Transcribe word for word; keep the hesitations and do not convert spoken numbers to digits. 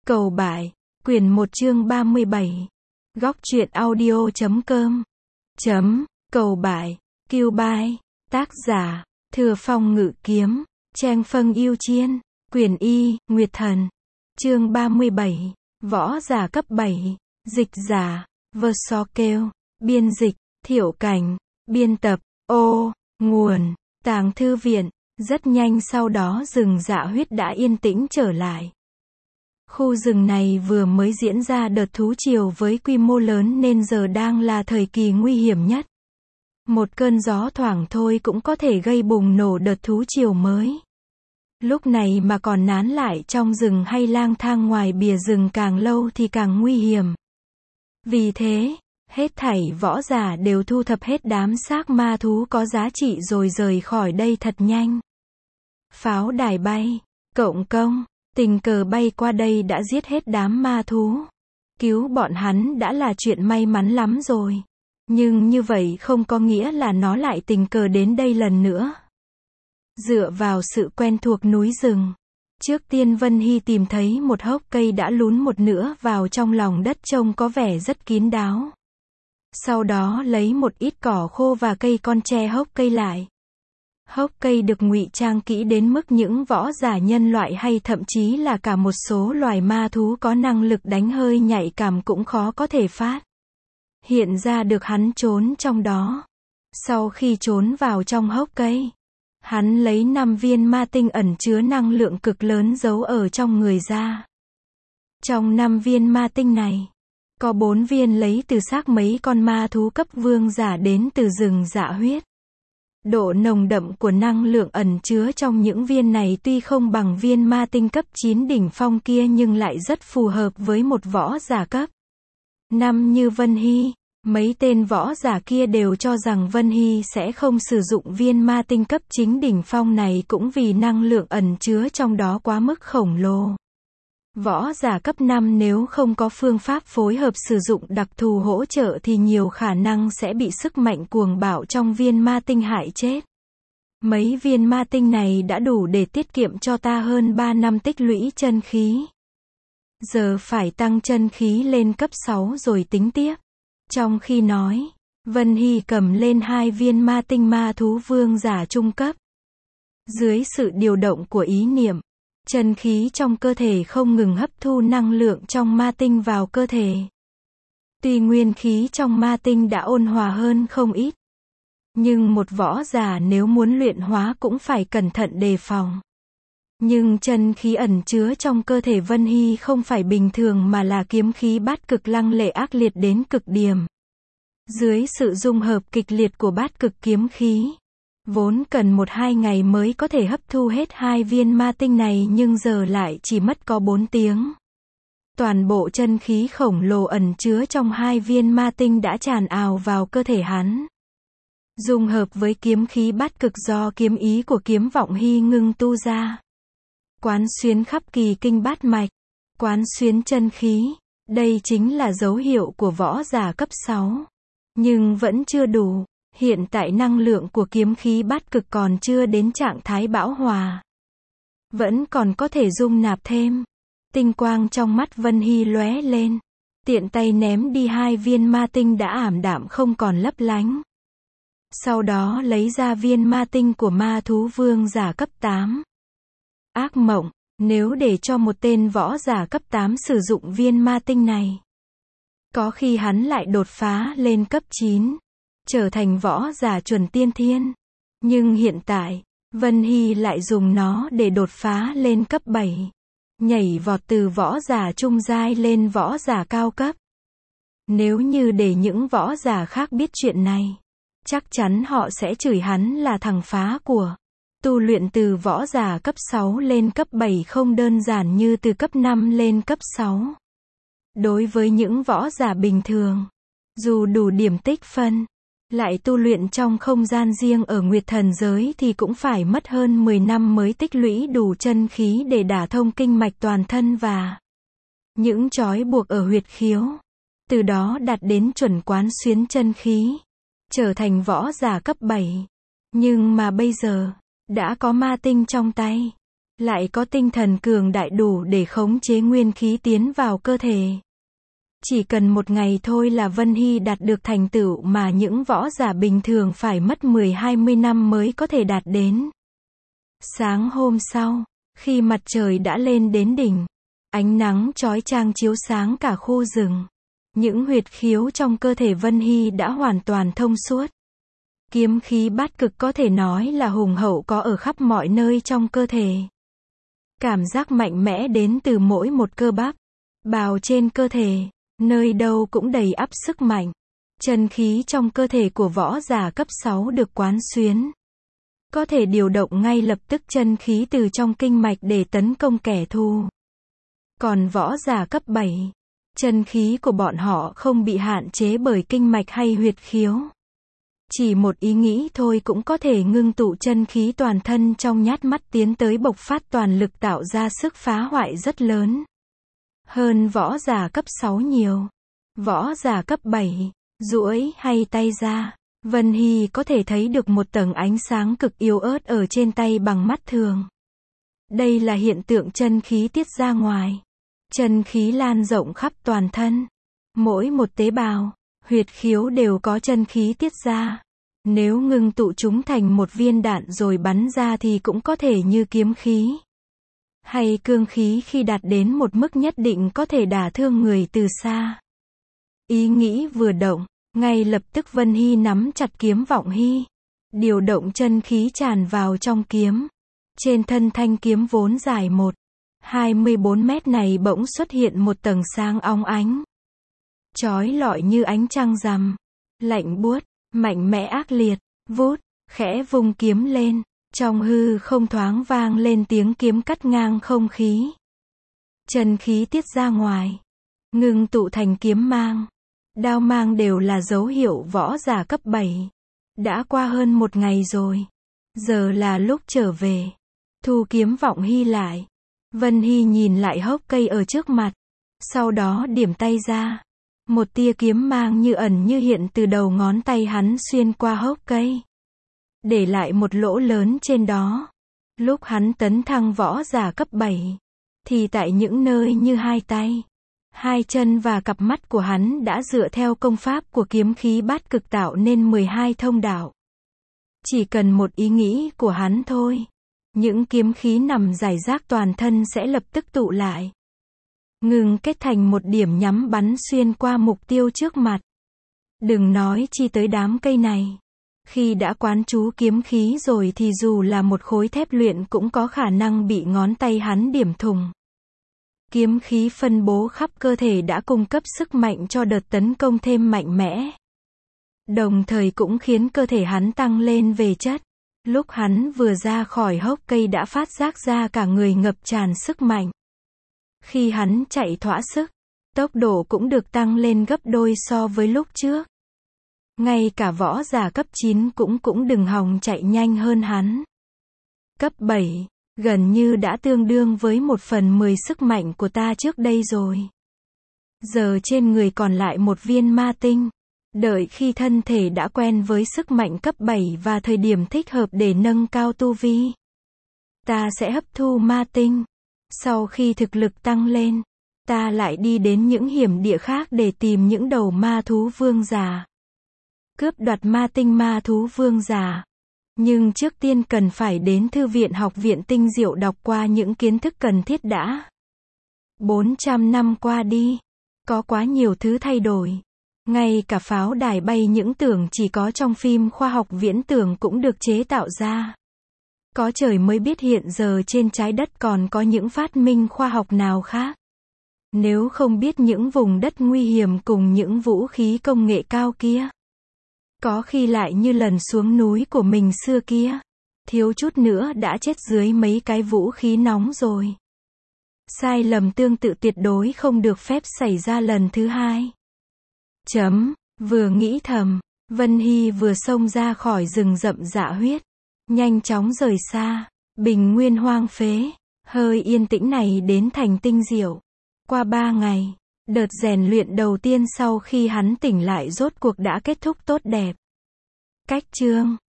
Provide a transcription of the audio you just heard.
Cầu Bại, quyển một chương ba mươi bảy. Góc truyện audio chấm com. Chấm, Cầu Bại, Kiêu Bai. Tác giả, Thừa Phong Ngự Kiếm, Trang Phân Yêu Chiên, quyển Y, Nguyệt Thần. Chương ba mươi bảy. Võ giả cấp bảy. Dịch giả, Vơ So Kêu. Biên dịch, Thiệu Cảnh. Biên tập, Ô, Nguồn, Tàng Thư Viện. Rất nhanh sau đó rừng Dạ Huyết đã yên tĩnh trở lại. Khu rừng này vừa mới diễn ra đợt thú triều với quy mô lớn nên giờ đang là thời kỳ nguy hiểm nhất. Một cơn gió thoảng thôi cũng có thể gây bùng nổ đợt thú triều mới. Lúc này mà còn nán lại trong rừng hay lang thang ngoài bìa rừng càng lâu thì càng nguy hiểm. Vì thế, hết thảy võ giả đều thu thập hết đám xác ma thú có giá trị rồi rời khỏi đây thật nhanh. Pháo đài bay, cộng công, tình cờ bay qua đây đã giết hết đám ma thú. Cứu bọn hắn đã là chuyện may mắn lắm rồi. Nhưng như vậy không có nghĩa là nó lại tình cờ đến đây lần nữa. Dựa vào sự quen thuộc núi rừng, trước tiên Vân Hy tìm thấy một hốc cây đã lún một nửa vào trong lòng đất trông có vẻ rất kín đáo. Sau đó lấy một ít cỏ khô và cây con che hốc cây lại. Hốc cây được ngụy trang kỹ đến mức những võ giả nhân loại hay thậm chí là cả một số loài ma thú có năng lực đánh hơi nhạy cảm cũng khó có thể phát hiện ra được hắn trốn trong đó. Sau khi trốn vào trong hốc cây, hắn lấy năm viên ma tinh ẩn chứa năng lượng cực lớn giấu ở trong người ra. Trong năm viên ma tinh này, có bốn viên lấy từ xác mấy con ma thú cấp vương giả đến từ rừng Dạ Huyết. Độ nồng đậm của năng lượng ẩn chứa trong những viên này tuy không bằng viên ma tinh cấp chín đỉnh phong kia nhưng lại rất phù hợp với một võ giả cấp năm như Vân Hy. Mấy tên võ giả kia đều cho rằng Vân Hy sẽ không sử dụng viên ma tinh cấp chín đỉnh phong này cũng vì năng lượng ẩn chứa trong đó quá mức khổng lồ. Võ giả cấp năm nếu không có phương pháp phối hợp sử dụng đặc thù hỗ trợ thì nhiều khả năng sẽ bị sức mạnh cuồng bạo trong viên ma tinh hại chết. Mấy viên ma tinh này đã đủ để tiết kiệm cho ta hơn ba năm tích lũy chân khí. Giờ phải tăng chân khí lên cấp sáu rồi tính tiếp. Trong khi nói, Vân Hy cầm lên hai viên ma tinh ma thú vương giả trung cấp. Dưới sự điều động của ý niệm, chân khí trong cơ thể không ngừng hấp thu năng lượng trong ma tinh vào cơ thể. Tuy nguyên khí trong ma tinh đã ôn hòa hơn không ít, nhưng một võ giả nếu muốn luyện hóa cũng phải cẩn thận đề phòng. Nhưng chân khí ẩn chứa trong cơ thể Vân Hy không phải bình thường mà là kiếm khí bát cực lăng lệ ác liệt đến cực điểm. Dưới sự dung hợp kịch liệt của bát cực kiếm khí, vốn cần một hai ngày mới có thể hấp thu hết hai viên ma tinh này nhưng giờ lại chỉ mất có bốn tiếng. Toàn bộ chân khí khổng lồ ẩn chứa trong hai viên ma tinh đã tràn ào vào cơ thể hắn. Dung hợp với kiếm khí bát cực do kiếm ý của Kiếm Vọng Hy ngưng tu ra. Quán xuyến khắp kỳ kinh bát mạch, quán xuyến chân khí, đây chính là dấu hiệu của võ giả cấp sáu. Nhưng vẫn chưa đủ, hiện tại năng lượng của kiếm khí bát cực còn chưa đến trạng thái bão hòa. Vẫn còn có thể dung nạp thêm. Tinh quang trong mắt Vân Hy lóe lên, tiện tay ném đi hai viên ma tinh đã ảm đạm không còn lấp lánh. Sau đó lấy ra viên ma tinh của ma thú vương giả cấp tám. Ác mộng, nếu để cho một tên võ giả cấp tám sử dụng viên ma tinh này, có khi hắn lại đột phá lên cấp chín, trở thành võ giả chuẩn tiên thiên. Nhưng hiện tại, Vân Hy lại dùng nó để đột phá lên cấp bảy, nhảy vọt từ võ giả trung giai lên võ giả cao cấp. Nếu như để những võ giả khác biết chuyện này, chắc chắn họ sẽ chửi hắn là thằng phá của. Tu luyện từ võ giả cấp sáu lên cấp bảy không đơn giản như từ cấp năm lên cấp sáu. Đối với những võ giả bình thường, dù đủ điểm tích phân, lại tu luyện trong không gian riêng ở Nguyệt Thần giới thì cũng phải mất hơn mười năm mới tích lũy đủ chân khí để đả thông kinh mạch toàn thân và những trói buộc ở huyệt khiếu. Từ đó đạt đến chuẩn quán xuyến chân khí, trở thành võ giả cấp bảy. Nhưng mà bây giờ, đã có ma tinh trong tay, lại có tinh thần cường đại đủ để khống chế nguyên khí tiến vào cơ thể. Chỉ cần một ngày thôi là Vân Hy đạt được thành tựu mà những võ giả bình thường phải mất mười hai mươi năm mới có thể đạt đến. Sáng hôm sau, khi mặt trời đã lên đến đỉnh, ánh nắng chói chang chiếu sáng cả khu rừng. Những huyệt khiếu trong cơ thể Vân Hy đã hoàn toàn thông suốt. Kiếm khí bát cực có thể nói là hùng hậu có ở khắp mọi nơi trong cơ thể. Cảm giác mạnh mẽ đến từ mỗi một cơ bắp, bào trên cơ thể, nơi đâu cũng đầy ắp sức mạnh. Chân khí trong cơ thể của võ giả cấp sáu được quán xuyến. Có thể điều động ngay lập tức chân khí từ trong kinh mạch để tấn công kẻ thù. Còn võ giả cấp bảy, chân khí của bọn họ không bị hạn chế bởi kinh mạch hay huyệt khiếu. Chỉ một ý nghĩ thôi cũng có thể ngưng tụ chân khí toàn thân trong nhát mắt tiến tới bộc phát toàn lực tạo ra sức phá hoại rất lớn. Hơn võ giả cấp sáu nhiều. Võ giả cấp bảy, duỗi hay tay ra, Vân Hy có thể thấy được một tầng ánh sáng cực yếu ớt ở trên tay bằng mắt thường. Đây là hiện tượng chân khí tiết ra ngoài. Chân khí lan rộng khắp toàn thân. Mỗi một tế bào, huyệt khiếu đều có chân khí tiết ra. Nếu ngưng tụ chúng thành một viên đạn rồi bắn ra thì cũng có thể như kiếm khí hay cương khí khi đạt đến một mức nhất định có thể đả thương người từ xa. Ý nghĩ vừa động, ngay lập tức Vân Hy nắm chặt kiếm vọng hy. Điều động chân khí tràn vào trong kiếm. Trên thân thanh kiếm vốn dài một phẩy hai mươi bốn mét này bỗng xuất hiện một tầng sáng óng ánh. Chói lọi như ánh trăng rằm. Lạnh buốt, mạnh mẽ ác liệt, vút, khẽ vung kiếm lên. Trong hư không thoáng vang lên tiếng kiếm cắt ngang không khí. Chân khí tiết ra ngoài. Ngưng tụ thành kiếm mang. Đao mang đều là dấu hiệu võ giả cấp bảy. Đã qua hơn một ngày rồi. Giờ là lúc trở về. Thu kiếm vọng hy lại. Vân Hy nhìn lại hốc cây ở trước mặt. Sau đó điểm tay ra. Một tia kiếm mang như ẩn như hiện từ đầu ngón tay hắn xuyên qua hốc cây. Để lại một lỗ lớn trên đó. Lúc hắn tấn thăng võ giả cấp bảy. Thì tại những nơi như hai tay, hai chân và cặp mắt của hắn đã dựa theo công pháp của kiếm khí bát cực tạo nên mười hai thông đạo. Chỉ cần một ý nghĩ của hắn thôi. Những kiếm khí nằm rải rác toàn thân sẽ lập tức tụ lại. Ngừng kết thành một điểm nhắm bắn xuyên qua mục tiêu trước mặt. Đừng nói chi tới đám cây này. Khi đã quán chú kiếm khí rồi thì dù là một khối thép luyện cũng có khả năng bị ngón tay hắn điểm thủng. Kiếm khí phân bố khắp cơ thể đã cung cấp sức mạnh cho đợt tấn công thêm mạnh mẽ. Đồng thời cũng khiến cơ thể hắn tăng lên về chất. Lúc hắn vừa ra khỏi hốc cây đã phát giác ra cả người ngập tràn sức mạnh. Khi hắn chạy thỏa sức, tốc độ cũng được tăng lên gấp đôi so với lúc trước. Ngay cả võ giả cấp chín cũng cũng đừng hòng chạy nhanh hơn hắn. Cấp bảy, gần như đã tương đương với một phần mười sức mạnh của ta trước đây rồi. Giờ trên người còn lại một viên ma tinh. Đợi khi thân thể đã quen với sức mạnh cấp bảy và thời điểm thích hợp để nâng cao tu vi, ta sẽ hấp thu ma tinh. Sau khi thực lực tăng lên, ta lại đi đến những hiểm địa khác để tìm những đầu ma thú vương giả. Cướp đoạt ma tinh ma thú vương giả. Nhưng trước tiên cần phải đến thư viện học viện tinh diệu đọc qua những kiến thức cần thiết đã. bốn trăm năm qua đi, có quá nhiều thứ thay đổi. Ngay cả pháo đài bay những tưởng chỉ có trong phim khoa học viễn tưởng cũng được chế tạo ra. Có trời mới biết hiện giờ trên trái đất còn có những phát minh khoa học nào khác. Nếu không biết những vùng đất nguy hiểm cùng những vũ khí công nghệ cao kia, có khi lại như lần xuống núi của mình xưa kia, thiếu chút nữa đã chết dưới mấy cái vũ khí nóng rồi. Sai lầm tương tự tuyệt đối không được phép xảy ra lần thứ hai. Chấm, vừa nghĩ thầm, Vân Hy vừa xông ra khỏi rừng rậm dạ huyết, nhanh chóng rời xa, bình nguyên hoang phế, hơi yên tĩnh này đến thành tinh diệu. Qua ba ngày, đợt rèn luyện đầu tiên sau khi hắn tỉnh lại rốt cuộc đã kết thúc tốt đẹp. Cách chương